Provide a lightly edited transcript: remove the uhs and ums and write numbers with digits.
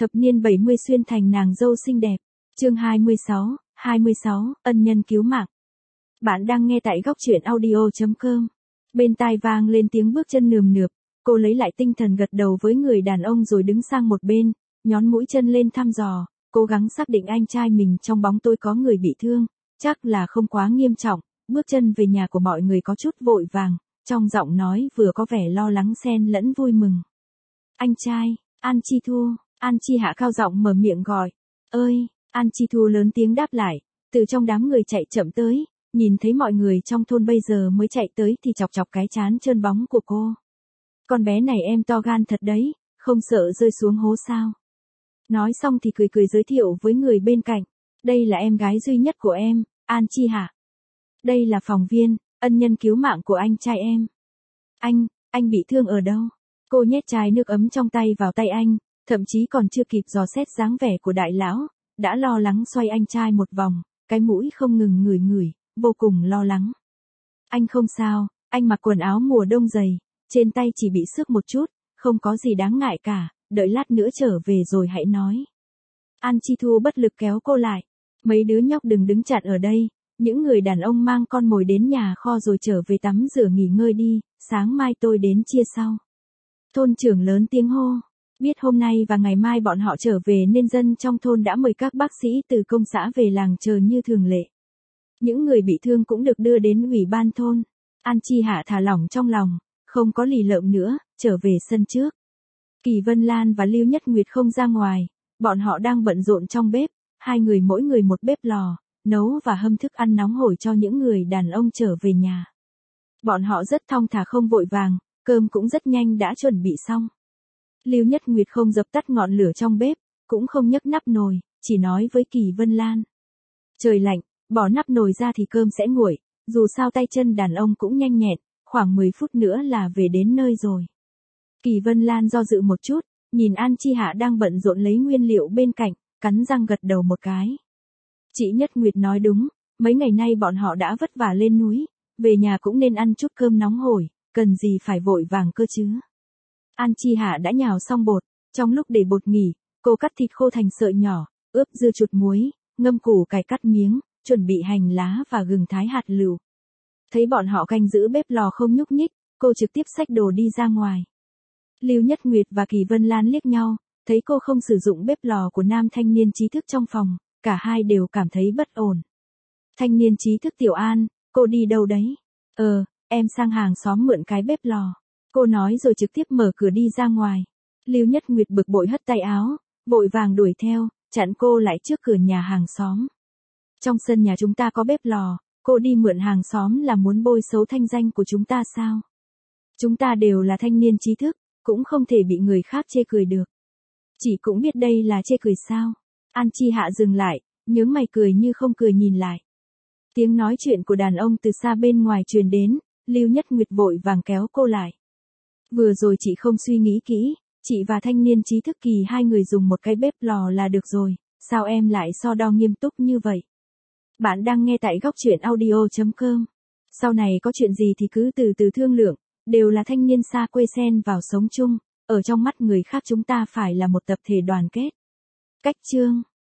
Thập niên 70 xuyên thành nàng dâu xinh đẹp. Chương 26, ân nhân cứu mạng. Bạn đang nghe tại góc truyện audio.com. Bên tai vang lên tiếng bước chân nườm nượp, cô lấy lại tinh thần gật đầu với người đàn ông rồi đứng sang một bên, nhón mũi chân lên thăm dò, cố gắng xác định anh trai mình trong bóng tối có người bị thương, chắc là không quá nghiêm trọng. Bước chân về nhà của mọi người có chút vội vàng, trong giọng nói vừa có vẻ lo lắng xen lẫn vui mừng. Anh trai, An Chi Thu. An Chi Hạ cao giọng mở miệng gọi. Ơi, An Chi Thu lớn tiếng đáp lại, từ trong đám người chạy chậm tới, nhìn thấy mọi người trong thôn bây giờ mới chạy tới thì chọc chọc cái trán trơn bóng của cô. Con bé này em to gan thật đấy, không sợ rơi xuống hố sao. Nói xong thì cười cười giới thiệu với người bên cạnh, đây là em gái duy nhất của em, An Chi Hạ. Đây là phòng viên, ân nhân cứu mạng của anh trai em. Anh bị thương ở đâu? Cô nhét chai nước ấm trong tay vào tay anh, thậm chí còn chưa kịp dò xét dáng vẻ của đại lão, đã lo lắng xoay anh trai một vòng, cái mũi không ngừng ngửi, vô cùng lo lắng. Anh không sao, anh mặc quần áo mùa đông dày, trên tay chỉ bị xước một chút, không có gì đáng ngại cả, đợi lát nữa trở về rồi hãy nói. An Chi Thu bất lực kéo cô lại, mấy đứa nhóc đừng đứng chặn ở đây, những người đàn ông mang con mồi đến nhà kho rồi trở về tắm rửa nghỉ ngơi đi, sáng mai tôi đến chia sau. Thôn trưởng lớn tiếng hô. Biết hôm nay và ngày mai bọn họ trở về nên dân trong thôn đã mời các bác sĩ từ công xã về làng chờ như thường lệ. Những người bị thương cũng được đưa đến ủy ban thôn. An Chi Hạ thả lỏng trong lòng, không có lì lợm nữa, trở về sân trước. Kỳ Vân Lan và Lưu Nhất Nguyệt không ra ngoài, bọn họ đang bận rộn trong bếp, hai người mỗi người một bếp lò, nấu và hâm thức ăn nóng hổi cho những người đàn ông trở về nhà. Bọn họ rất thong thả không vội vàng, cơm cũng rất nhanh đã chuẩn bị xong. Lưu Nhất Nguyệt không dập tắt ngọn lửa trong bếp, cũng không nhấc nắp nồi, chỉ nói với Kỳ Vân Lan. Trời lạnh, bỏ nắp nồi ra thì cơm sẽ nguội, dù sao tay chân đàn ông cũng nhanh nhẹn, khoảng 10 phút nữa là về đến nơi rồi. Kỳ Vân Lan do dự một chút, nhìn An Chi Hạ đang bận rộn lấy nguyên liệu bên cạnh, cắn răng gật đầu một cái. Chị Nhất Nguyệt nói đúng, mấy ngày nay bọn họ đã vất vả lên núi, về nhà cũng nên ăn chút cơm nóng hổi, cần gì phải vội vàng cơ chứ. An Chi Hạ đã nhào xong bột, trong lúc để bột nghỉ, cô cắt thịt khô thành sợi nhỏ, ướp dưa chuột muối, ngâm củ cải cắt miếng, chuẩn bị hành lá và gừng thái hạt lựu. Thấy bọn họ canh giữ bếp lò không nhúc nhích, cô trực tiếp xách đồ đi ra ngoài. Lưu Nhất Nguyệt và Kỳ Vân Lan liếc nhau, thấy cô không sử dụng bếp lò của nam thanh niên trí thức trong phòng, cả hai đều cảm thấy bất ổn. Thanh niên trí thức Tiểu An, cô đi đâu đấy? Em sang hàng xóm mượn cái bếp lò. Cô nói rồi trực tiếp mở cửa đi ra ngoài. Lưu Nhất Nguyệt bực bội hất tay áo, vội vàng đuổi theo, chặn cô lại trước cửa nhà hàng xóm. Trong sân nhà chúng ta có bếp lò, cô đi mượn hàng xóm là muốn bôi xấu thanh danh của chúng ta sao? Chúng ta đều là thanh niên trí thức, cũng không thể bị người khác chê cười được. Chị cũng biết đây là chê cười sao? An Chi Hạ dừng lại, nhướng mày cười như không cười nhìn lại. Tiếng nói chuyện của đàn ông từ xa bên ngoài truyền đến, Lưu Nhất Nguyệt vội vàng kéo cô lại. Vừa rồi chị không suy nghĩ kỹ, chị và thanh niên trí thức Kỳ hai người dùng một cái bếp lò là được rồi, sao em lại so đo nghiêm túc như vậy? Bạn đang nghe tại góc truyện audio.com. Sau này có chuyện gì thì cứ từ từ thương lượng, đều là thanh niên xa quê xen vào sống chung, ở trong mắt người khác chúng ta phải là một tập thể đoàn kết. Cách chương